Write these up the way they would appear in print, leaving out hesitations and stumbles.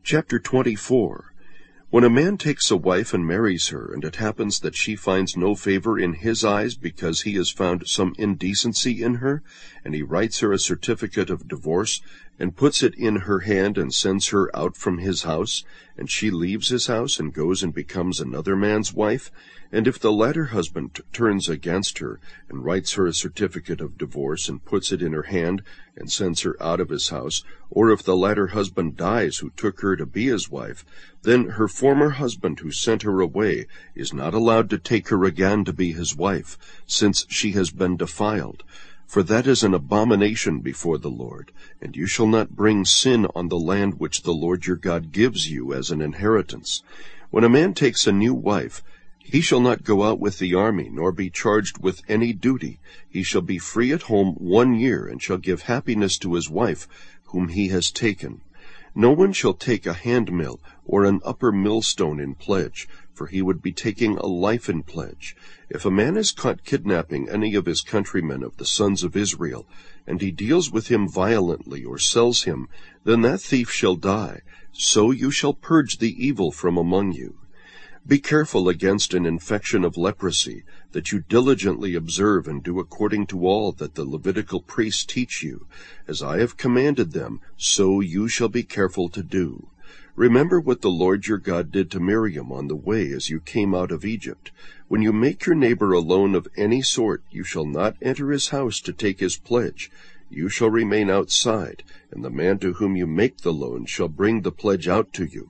Chapter 24. When a man takes a wife and marries her, and it happens that she finds no favor in his eyes because he has found some indecency in her, and he writes her a certificate of divorce, and puts it in her hand and sends her out from his house, and she leaves his house and goes and becomes another man's wife, and if the latter husband turns against her and writes her a certificate of divorce and puts it in her hand and sends her out of his house, or if the latter husband dies who took her to be his wife, then her former husband who sent her away is not allowed to take her again to be his wife, since she has been defiled. For that is an abomination before the Lord, and you shall not bring sin on the land which the Lord your God gives you as an inheritance. When a man takes a new wife, he shall not go out with the army, nor be charged with any duty. He shall be free at home 1 year, and shall give happiness to his wife, whom he has taken. No one shall take a handmill or an upper millstone in pledge, for he would be taking a life in pledge. If a man is caught kidnapping any of his countrymen of the sons of Israel, and he deals with him violently or sells him, then that thief shall die. So you shall purge the evil from among you. Be careful against an infection of leprosy, that you diligently observe and do according to all that the Levitical priests teach you. As I have commanded them, so you shall be careful to do. Remember what the Lord your God did to Miriam on the way as you came out of Egypt. When you make your neighbor a loan of any sort, you shall not enter his house to take his pledge. You shall remain outside, and the man to whom you make the loan shall bring the pledge out to you.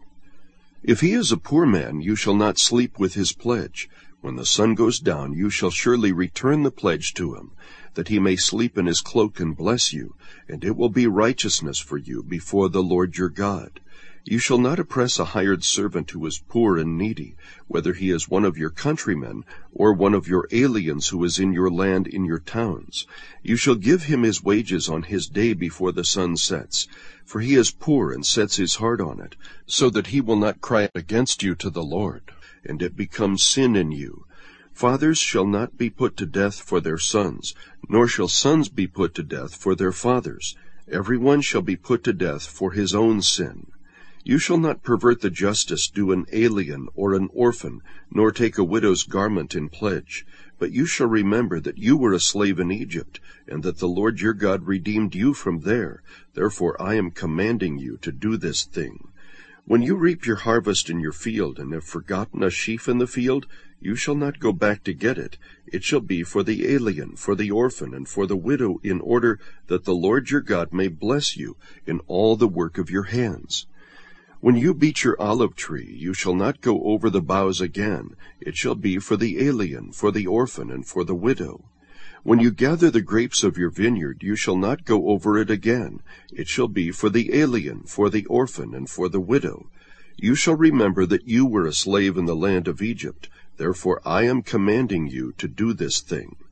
If he is a poor man, you shall not sleep with his pledge. When the sun goes down, you shall surely return the pledge to him, that he may sleep in his cloak and bless you, and it will be righteousness for you before the Lord your God. You shall not oppress a hired servant who is poor and needy, whether he is one of your countrymen or one of your aliens who is in your land in your towns. You shall give him his wages on his day before the sun sets, for he is poor and sets his heart on it, so that he will not cry against you to the Lord, and it becomes sin in you. Fathers shall not be put to death for their sons, nor shall sons be put to death for their fathers. Every one shall be put to death for his own sin. You shall not pervert the justice due an alien or an orphan, nor take a widow's garment in pledge. But you shall remember that you were a slave in Egypt, and that the Lord your God redeemed you from there. Therefore I am commanding you to do this thing. When you reap your harvest in your field, and have forgotten a sheaf in the field, you shall not go back to get it. It shall be for the alien, for the orphan, and for the widow, in order that the Lord your God may bless you in all the work of your hands. When you beat your olive tree, you shall not go over the boughs again. It shall be for the alien, for the orphan, and for the widow. When you gather the grapes of your vineyard, you shall not go over it again. It shall be for the alien, for the orphan, and for the widow. You shall remember that you were a slave in the land of Egypt. Therefore I am commanding you to do this thing.